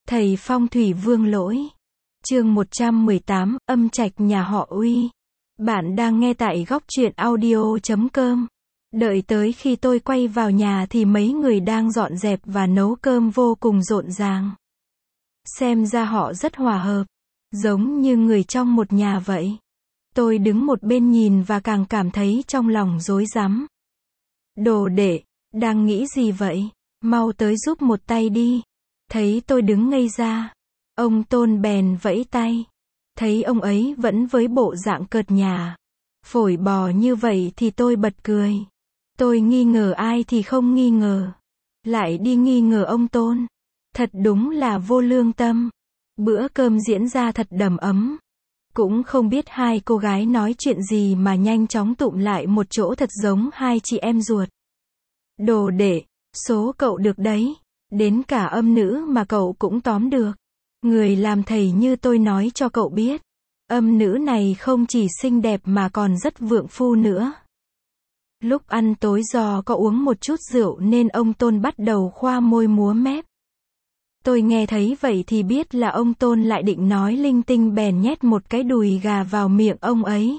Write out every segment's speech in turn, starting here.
Thầy phong thủy Vương Lỗi. Chương 118, âm trạch nhà họ Uy. Bạn đang nghe tại góc truyện audio.com. Đợi tới khi tôi quay vào nhà thì mấy người đang dọn dẹp và nấu cơm vô cùng rộn ràng. Xem ra họ rất hòa hợp, giống như người trong một nhà vậy. Tôi đứng một bên nhìn và càng cảm thấy trong lòng rối rắm. Đồ đệ, đang nghĩ gì vậy? Mau tới giúp một tay đi. Thấy tôi đứng ngây ra, ông Tôn bèn vẫy tay. Thấy ông ấy vẫn với bộ dạng cợt nhả, phổi bò như vậy thì tôi bật cười. Tôi nghi ngờ ai thì không nghi ngờ. Lại đi nghi ngờ ông Tôn. Thật đúng là vô lương tâm. Bữa cơm diễn ra thật đầm ấm. Cũng không biết hai cô gái nói chuyện gì mà nhanh chóng tụm lại một chỗ thật giống hai chị em ruột. Đồ đệ, số cậu được đấy. Đến cả âm nữ mà cậu cũng tóm được. Người làm thầy như tôi nói cho cậu biết. Âm nữ này không chỉ xinh đẹp mà còn rất vượng phu nữa. Lúc ăn tối do có uống một chút rượu nên ông Tôn bắt đầu khoa môi múa mép. Tôi nghe thấy vậy thì biết là ông Tôn lại định nói linh tinh bèn nhét một cái đùi gà vào miệng ông ấy.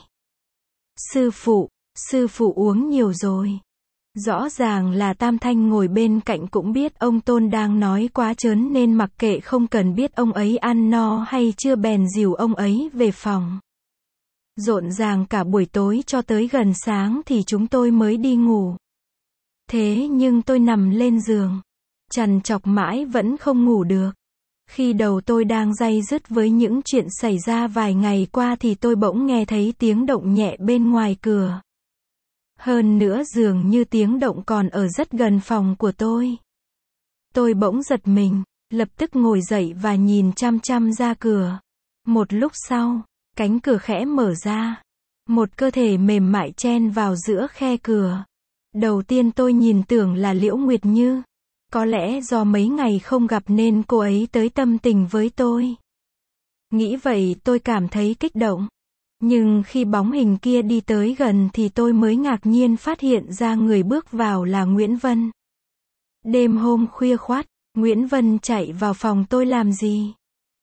Sư phụ uống nhiều rồi. Rõ ràng là Tam Thanh ngồi bên cạnh cũng biết ông Tôn đang nói quá trớn nên mặc kệ không cần biết ông ấy ăn no hay chưa bèn dìu ông ấy về phòng. Rộn ràng cả buổi tối cho tới gần sáng thì chúng tôi mới đi ngủ. Thế nhưng tôi nằm lên giường, trằn trọc mãi vẫn không ngủ được. Khi đầu tôi đang day dứt với những chuyện xảy ra vài ngày qua thì tôi bỗng nghe thấy tiếng động nhẹ bên ngoài cửa. Hơn nữa dường như tiếng động còn ở rất gần phòng của tôi. Tôi bỗng giật mình, lập tức ngồi dậy và nhìn chăm chăm ra cửa. Một lúc sau, cánh cửa khẽ mở ra. Một cơ thể mềm mại chen vào giữa khe cửa. Đầu tiên tôi nhìn tưởng là Liễu Nguyệt Như. Có lẽ do mấy ngày không gặp nên cô ấy tới tâm tình với tôi. Nghĩ vậy tôi cảm thấy kích động. Nhưng khi bóng hình kia đi tới gần thì tôi mới ngạc nhiên phát hiện ra người bước vào là Nguyễn Vân. Đêm hôm khuya khoắt, Nguyễn Vân chạy vào phòng tôi làm gì?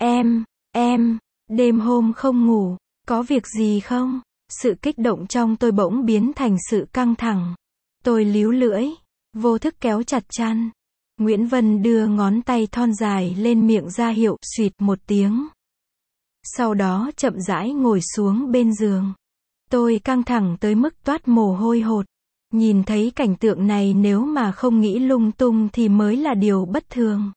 Em, đêm hôm không ngủ, có việc gì không? Sự kích động trong tôi bỗng biến thành sự căng thẳng. Tôi líu lưỡi, vô thức kéo chặt chăn. Nguyễn Vân đưa ngón tay thon dài lên miệng ra hiệu xuyệt một tiếng. Sau đó chậm rãi ngồi xuống bên giường. Tôi căng thẳng tới mức toát mồ hôi hột. Nhìn thấy cảnh tượng này nếu mà không nghĩ lung tung thì mới là điều bất thường.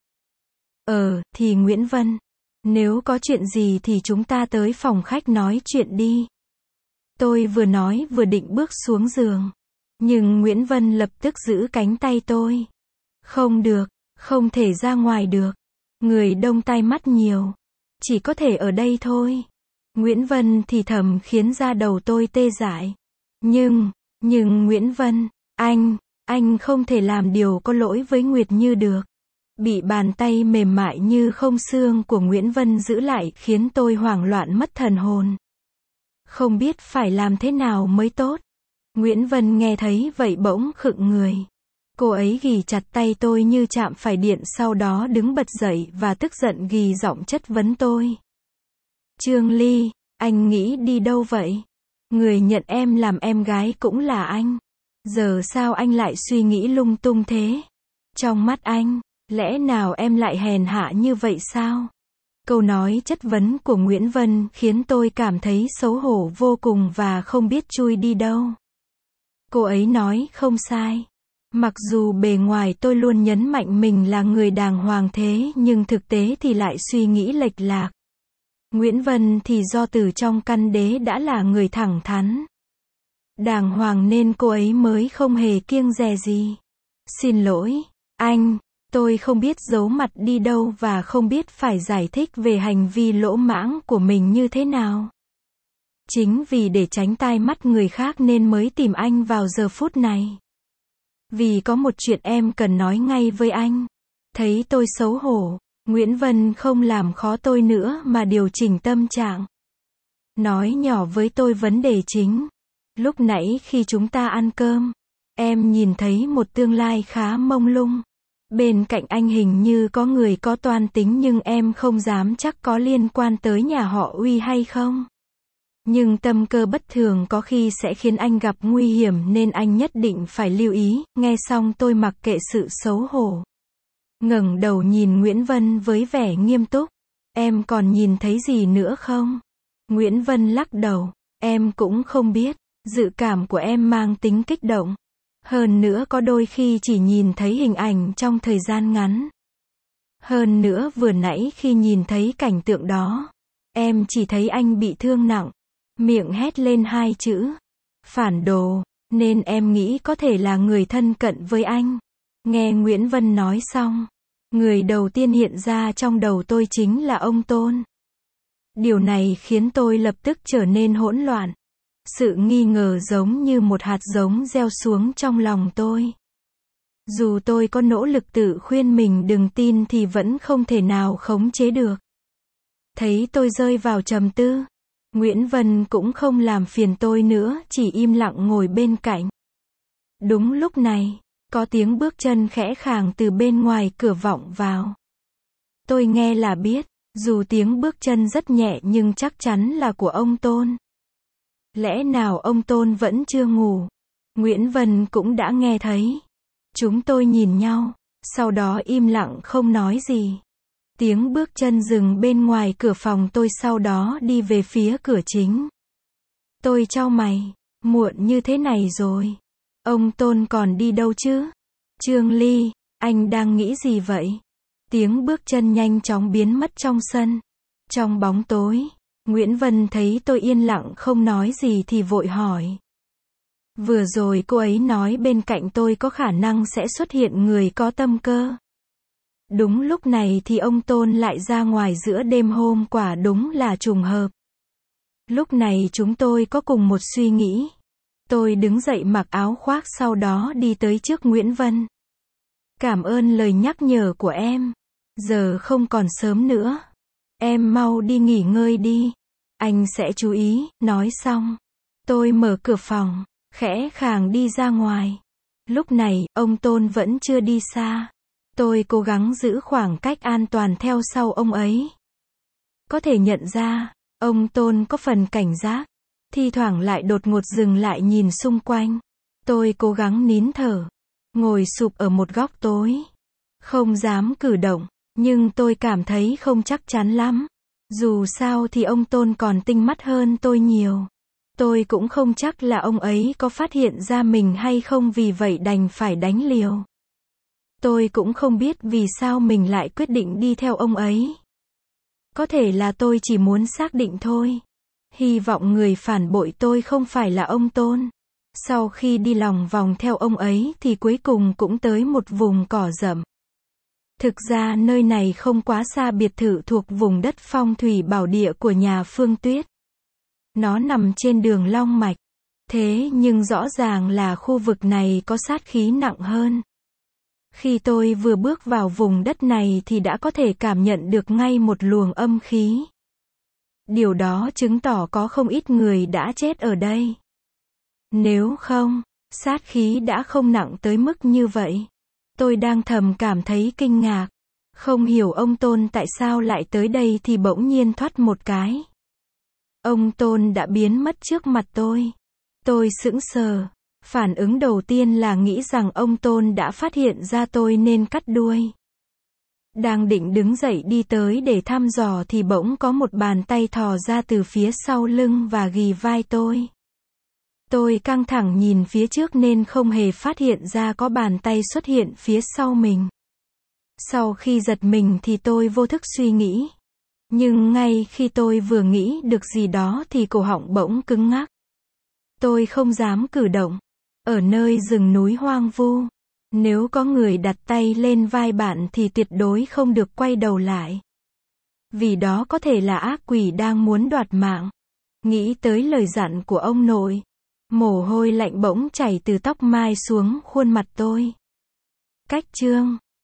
Thì Nguyễn Vân, nếu có chuyện gì thì chúng ta tới phòng khách nói chuyện đi. Tôi vừa nói vừa định bước xuống giường. Nhưng Nguyễn Vân lập tức giữ cánh tay tôi. Không được, không thể ra ngoài được. Người đông tai mắt nhiều. Chỉ có thể ở đây thôi. Nguyễn Vân thì thầm khiến da đầu tôi tê dại. Nhưng Nguyễn Vân, anh không thể làm điều có lỗi với Nguyệt Như được. Bị bàn tay mềm mại như không xương của Nguyễn Vân giữ lại khiến tôi hoảng loạn mất thần hồn. Không biết phải làm thế nào mới tốt. Nguyễn Vân nghe thấy vậy bỗng khựng người. Cô ấy ghì chặt tay tôi như chạm phải điện, sau đó đứng bật dậy và tức giận ghi giọng chất vấn tôi. Trương Ly, anh nghĩ đi đâu vậy? Người nhận em làm em gái cũng là anh. Giờ sao anh lại suy nghĩ lung tung thế? Trong mắt anh, lẽ nào em lại hèn hạ như vậy sao? Câu nói chất vấn của Nguyễn Vân khiến tôi cảm thấy xấu hổ vô cùng và không biết chui đi đâu. Cô ấy nói không sai. Mặc dù bề ngoài tôi luôn nhấn mạnh mình là người đàng hoàng thế nhưng thực tế thì lại suy nghĩ lệch lạc. Nguyễn Vân thì do từ trong căn đế đã là người thẳng thắn, đàng hoàng nên cô ấy mới không hề kiêng dè gì. Xin lỗi, anh, tôi không biết giấu mặt đi đâu và không biết phải giải thích về hành vi lỗ mãng của mình như thế nào. Chính vì để tránh tai mắt người khác nên mới tìm anh vào giờ phút này. Vì có một chuyện em cần nói ngay với anh. Thấy tôi xấu hổ, Nguyễn Vân không làm khó tôi nữa mà điều chỉnh tâm trạng. Nói nhỏ với tôi vấn đề chính. Lúc nãy khi chúng ta ăn cơm, em nhìn thấy một tương lai khá mông lung. Bên cạnh anh hình như có người có toan tính nhưng em không dám chắc có liên quan tới nhà họ Uy hay không. Nhưng tâm cơ bất thường có khi sẽ khiến anh gặp nguy hiểm nên anh nhất định phải lưu ý. Nghe xong tôi mặc kệ sự xấu hổ, ngẩng đầu nhìn Nguyễn Vân với vẻ nghiêm túc. Em còn nhìn thấy gì nữa không? Nguyễn Vân lắc đầu. Em cũng không biết. Dự cảm của em mang tính kích động. Hơn nữa có đôi khi chỉ nhìn thấy hình ảnh trong thời gian ngắn. Hơn nữa vừa nãy khi nhìn thấy cảnh tượng đó, em chỉ thấy anh bị thương nặng. Miệng hét lên 2 chữ. Phản đồ. Nên em nghĩ có thể là người thân cận với anh. Nghe Nguyễn Vân nói xong, người đầu tiên hiện ra trong đầu tôi chính là ông Tôn. Điều này khiến tôi lập tức trở nên hỗn loạn. Sự nghi ngờ giống như một hạt giống gieo xuống trong lòng tôi. Dù tôi có nỗ lực tự khuyên mình đừng tin thì vẫn không thể nào khống chế được. Thấy tôi rơi vào trầm tư, Nguyễn Vân cũng không làm phiền tôi nữa, chỉ im lặng ngồi bên cạnh. Đúng lúc này, có tiếng bước chân khẽ khàng từ bên ngoài cửa vọng vào. Tôi nghe là biết, dù tiếng bước chân rất nhẹ nhưng chắc chắn là của ông Tôn. Lẽ nào ông Tôn vẫn chưa ngủ? Nguyễn Vân cũng đã nghe thấy. Chúng tôi nhìn nhau, sau đó im lặng không nói gì. Tiếng bước chân dừng bên ngoài cửa phòng tôi, sau đó đi về phía cửa chính. Tôi chau mày, muộn như thế này rồi. Ông Tôn còn đi đâu chứ? Trương Ly, anh đang nghĩ gì vậy? Tiếng bước chân nhanh chóng biến mất trong sân. Trong bóng tối, Nguyễn Vân thấy tôi yên lặng không nói gì thì vội hỏi. Vừa rồi cô ấy nói bên cạnh tôi có khả năng sẽ xuất hiện người có tâm cơ. Đúng lúc này thì ông Tôn lại ra ngoài giữa đêm, hôm quả đúng là trùng hợp. Lúc này chúng tôi có cùng một suy nghĩ. Tôi đứng dậy mặc áo khoác, sau đó đi tới trước Nguyễn Vân. Cảm ơn lời nhắc nhở của em. Giờ không còn sớm nữa. Em mau đi nghỉ ngơi đi. Anh sẽ chú ý. Nói xong, tôi mở cửa phòng, khẽ khàng đi ra ngoài. Lúc này, ông Tôn vẫn chưa đi xa. Tôi cố gắng giữ khoảng cách an toàn theo sau ông ấy. Có thể nhận ra, ông Tôn có phần cảnh giác. Thi thoảng lại đột ngột dừng lại nhìn xung quanh. Tôi cố gắng nín thở, ngồi sụp ở một góc tối. Không dám cử động, nhưng tôi cảm thấy không chắc chắn lắm. Dù sao thì ông Tôn còn tinh mắt hơn tôi nhiều. Tôi cũng không chắc là ông ấy có phát hiện ra mình hay không, vì vậy đành phải đánh liều. Tôi cũng không biết vì sao mình lại quyết định đi theo ông ấy. Có thể là tôi chỉ muốn xác định thôi. Hy vọng người phản bội tôi không phải là ông Tôn. Sau khi đi lòng vòng theo ông ấy thì cuối cùng cũng tới một vùng cỏ rậm. Thực ra nơi này không quá xa biệt thự thuộc vùng đất phong thủy bảo địa của nhà Phương Tuyết. Nó nằm trên đường Long Mạch. Thế nhưng rõ ràng là khu vực này có sát khí nặng hơn. Khi tôi vừa bước vào vùng đất này thì đã có thể cảm nhận được ngay một luồng âm khí. Điều đó chứng tỏ có không ít người đã chết ở đây. Nếu không, sát khí đã không nặng tới mức như vậy. Tôi đang thầm cảm thấy kinh ngạc. Không hiểu ông Tôn tại sao lại tới đây thì bỗng nhiên thoát một cái. Ông Tôn đã biến mất trước mặt tôi. Tôi sững sờ. Phản ứng đầu tiên là nghĩ rằng ông Tôn đã phát hiện ra tôi nên cắt đuôi. Đang định đứng dậy đi tới để thăm dò thì bỗng có một bàn tay thò ra từ phía sau lưng và ghì vai tôi. Tôi căng thẳng nhìn phía trước nên không hề phát hiện ra có bàn tay xuất hiện phía sau mình. Sau khi giật mình thì tôi vô thức suy nghĩ. Nhưng ngay khi tôi vừa nghĩ được gì đó thì cổ họng bỗng cứng ngắc. Tôi không dám cử động. Ở nơi rừng núi hoang vu, nếu có người đặt tay lên vai bạn thì tuyệt đối không được quay đầu lại. Vì đó có thể là ác quỷ đang muốn đoạt mạng. Nghĩ tới lời dặn của ông nội, mồ hôi lạnh bỗng chảy từ tóc mai xuống khuôn mặt tôi. Cách chương